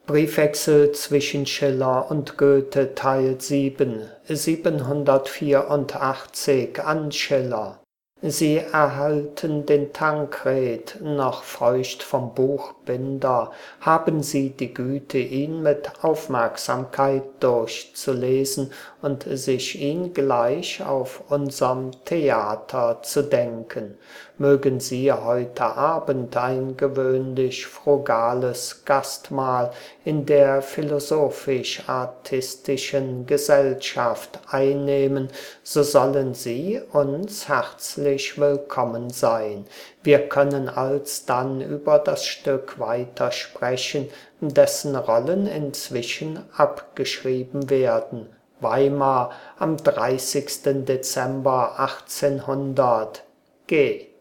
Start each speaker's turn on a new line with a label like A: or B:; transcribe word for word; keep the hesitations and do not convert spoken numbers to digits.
A: Briefwechsel zwischen Schiller und Goethe Teil sieben, siebenhundertvierundachtzig an Schiller. Sie erhalten den Tankred, noch feucht vom Buchbinder, haben Sie die Güte, ihn mit Aufmerksamkeit durchzulesen und sich ihn gleich auf unserm Theater zu denken. Mögen Sie heute Abend ein gewöhnlich frugales Gastmahl in der philosophisch-artistischen Gesellschaft einnehmen, so sollen Sie uns herzlich willkommen sein. Wir können alsdann über das Stück weiter sprechen, dessen Rollen inzwischen abgeschrieben werden. Weimar am dreißigsten Dezember achtzehnhundert. G